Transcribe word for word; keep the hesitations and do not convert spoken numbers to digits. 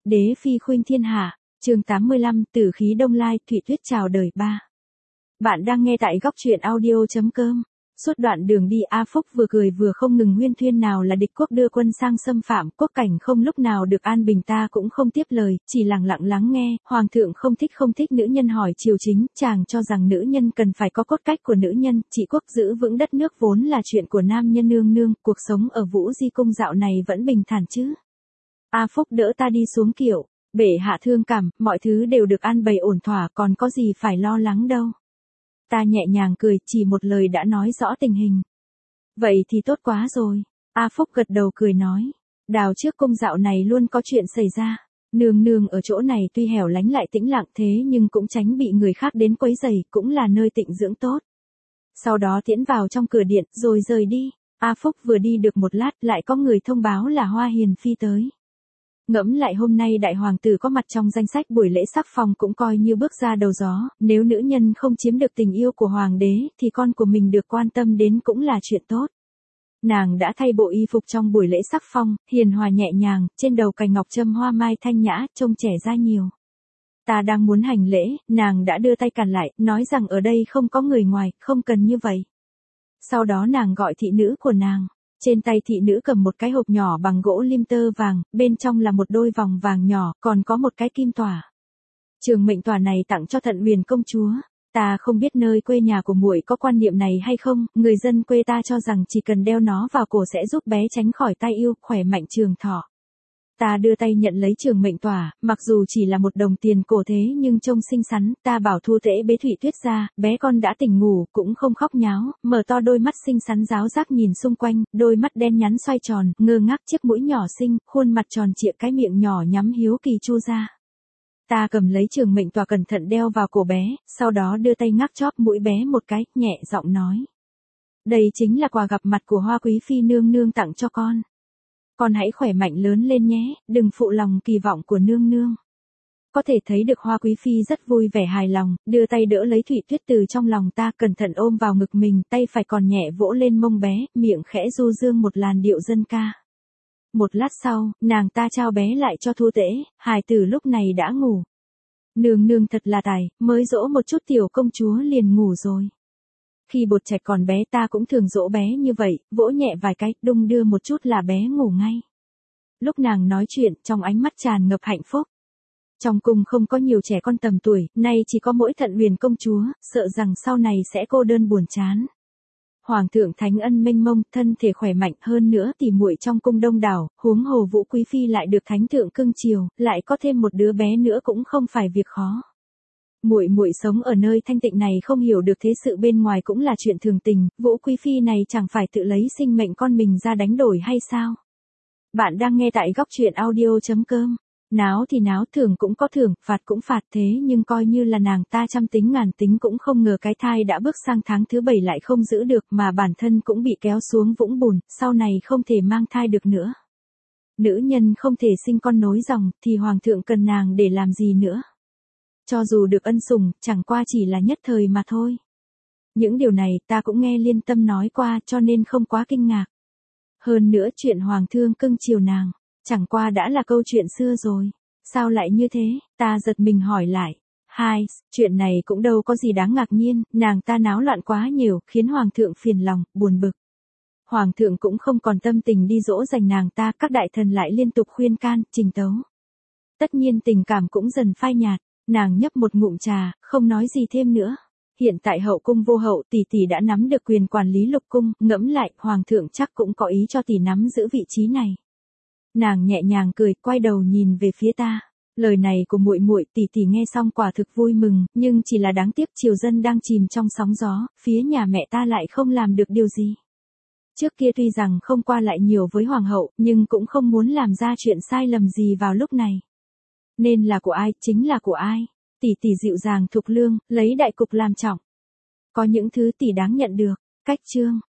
Đế phi khuynh thiên hạ, chương tám mươi lăm, tử khí đông lai, Thụy Tuyết chào đời ba. Bạn đang nghe tại góc truyện audio.com. Suốt đoạn đường đi A Phúc vừa cười vừa không ngừng huyên thuyên nào là địch quốc đưa quân sang xâm phạm, quốc cảnh không lúc nào được an bình, ta cũng không tiếp lời, chỉ lặng lặng lắng nghe. Hoàng thượng không thích không thích nữ nhân hỏi triều chính, chàng cho rằng nữ nhân cần phải có cốt cách của nữ nhân, trị quốc giữ vững đất nước vốn là chuyện của nam nhân nương nương, cuộc sống ở Vũ Di cung dạo này vẫn bình thản chứ. A Phúc đỡ ta đi xuống kiệu, bệ hạ thương cảm, mọi thứ đều được an bày ổn thỏa, còn có gì phải lo lắng đâu. Ta nhẹ nhàng cười, chỉ một lời đã nói rõ tình hình. Vậy thì tốt quá rồi. A Phúc gật đầu cười nói. Đào trước cung dạo này luôn có chuyện xảy ra. Nương nương ở chỗ này tuy hẻo lánh lại tĩnh lặng thế nhưng cũng tránh bị người khác đến quấy rầy, cũng là nơi tịnh dưỡng tốt. Sau đó tiễn vào trong cửa điện, rồi rời đi. A Phúc vừa đi được một lát, lại có người thông báo là Hoa Hiền Phi tới. Ngẫm lại hôm nay đại hoàng tử có mặt trong danh sách buổi lễ sắc phong cũng coi như bước ra đầu gió, nếu nữ nhân không chiếm được tình yêu của hoàng đế thì con của mình được quan tâm đến cũng là chuyện tốt. Nàng đã thay bộ y phục trong buổi lễ sắc phong, hiền hòa nhẹ nhàng, trên đầu cài ngọc trâm hoa mai thanh nhã, trông trẻ ra nhiều. Ta đang muốn hành lễ, nàng đã đưa tay cản lại, nói rằng ở đây không có người ngoài, không cần như vậy. Sau đó nàng gọi thị nữ của nàng. Trên tay thị nữ cầm một cái hộp nhỏ bằng gỗ lim tơ vàng, bên trong là một đôi vòng vàng nhỏ, còn có một cái kim tỏa. Trường mệnh tỏa này tặng cho Thận Huyền công chúa. Ta không biết nơi quê nhà của muội có quan niệm này hay không, người dân quê ta cho rằng chỉ cần đeo nó vào cổ sẽ giúp bé tránh khỏi tai ưu, khỏe mạnh trường thọ. Ta đưa tay nhận lấy trường mệnh tỏa, mặc dù chỉ là một đồng tiền cổ thế nhưng trông xinh xắn, ta bảo Thu Tễ bế Thụy Tuyết ra, bé con đã tỉnh ngủ, cũng không khóc nháo, mở to đôi mắt xinh xắn ráo rác nhìn xung quanh, đôi mắt đen nhắn xoay tròn, ngơ ngác, chiếc mũi nhỏ xinh, khuôn mặt tròn trịa, cái miệng nhỏ nhắm hiếu kỳ chu ra. Ta cầm lấy trường mệnh tỏa cẩn thận đeo vào cổ bé, sau đó đưa tay ngắc chóp mũi bé một cái, nhẹ giọng nói. Đây chính là quà gặp mặt của Hoa Quý Phi nương nương tặng cho con. Con hãy khỏe mạnh lớn lên nhé, đừng phụ lòng kỳ vọng của nương nương. Có thể thấy được Hoa Quý Phi rất vui vẻ hài lòng, đưa tay đỡ lấy Thụy Tuyết từ trong lòng ta, cẩn thận ôm vào ngực mình, tay phải còn nhẹ vỗ lên mông bé, miệng khẽ du dương một làn điệu dân ca. Một lát sau, nàng ta trao bé lại cho Thu Tễ, hài tử lúc này đã ngủ. Nương nương thật là tài, mới dỗ một chút tiểu công chúa liền ngủ rồi. Khi bột trẻ còn bé ta cũng thường dỗ bé như vậy, vỗ nhẹ vài cái, đung đưa một chút là bé ngủ ngay. Lúc nàng nói chuyện, trong ánh mắt tràn ngập hạnh phúc. Trong cung không có nhiều trẻ con tầm tuổi, nay chỉ có mỗi Thận Huyền công chúa, sợ rằng sau này sẽ cô đơn buồn chán. Hoàng thượng thánh ân mênh mông, thân thể khỏe mạnh, hơn nữa tỉ muội trong cung đông đảo, huống hồ Vũ Quý Phi lại được thánh thượng cưng chiều, lại có thêm một đứa bé nữa cũng không phải việc khó. Muội muội sống ở nơi thanh tịnh này không hiểu được thế sự bên ngoài cũng là chuyện thường tình, Vũ Quý Phi này chẳng phải tự lấy sinh mệnh con mình ra đánh đổi hay sao? Bạn đang nghe tại góc truyện audio.com. Náo thì náo, thưởng cũng có thưởng, phạt cũng phạt, thế nhưng coi như là nàng ta trăm tính ngàn tính cũng không ngờ cái thai đã bước sang tháng thứ bảy lại không giữ được, mà bản thân cũng bị kéo xuống vũng bùn, sau này không thể mang thai được nữa. Nữ nhân không thể sinh con nối dòng, thì hoàng thượng cần nàng để làm gì nữa? Cho dù được ân sủng, chẳng qua chỉ là nhất thời mà thôi. Những điều này ta cũng nghe Liên Tâm nói qua cho nên không quá kinh ngạc. Hơn nữa chuyện hoàng thương cưng chiều nàng, chẳng qua đã là câu chuyện xưa rồi. Sao lại như thế? Ta giật mình hỏi lại. Hai, chuyện này cũng đâu có gì đáng ngạc nhiên, nàng ta náo loạn quá nhiều, khiến hoàng thượng phiền lòng, buồn bực. Hoàng thượng cũng không còn tâm tình đi dỗ dành nàng ta, các đại thần lại liên tục khuyên can, trình tấu. Tất nhiên tình cảm cũng dần phai nhạt. Nàng nhấp một ngụm trà, không nói gì thêm nữa. Hiện tại hậu cung vô hậu, tỷ tỷ đã nắm được quyền quản lý lục cung, ngẫm lại, hoàng thượng chắc cũng có ý cho tỷ nắm giữ vị trí này. Nàng nhẹ nhàng cười, quay đầu nhìn về phía ta. Lời này của muội muội, tỷ tỷ nghe xong quả thực vui mừng, nhưng chỉ là đáng tiếc triều dân đang chìm trong sóng gió, phía nhà mẹ ta lại không làm được điều gì. Trước kia tuy rằng không qua lại nhiều với hoàng hậu, nhưng cũng không muốn làm ra chuyện sai lầm gì vào lúc này. Nên là của ai, chính là của ai. Tỷ tỷ dịu dàng thục lương, lấy đại cục làm trọng. Có những thứ tỷ đáng nhận được. Cách chương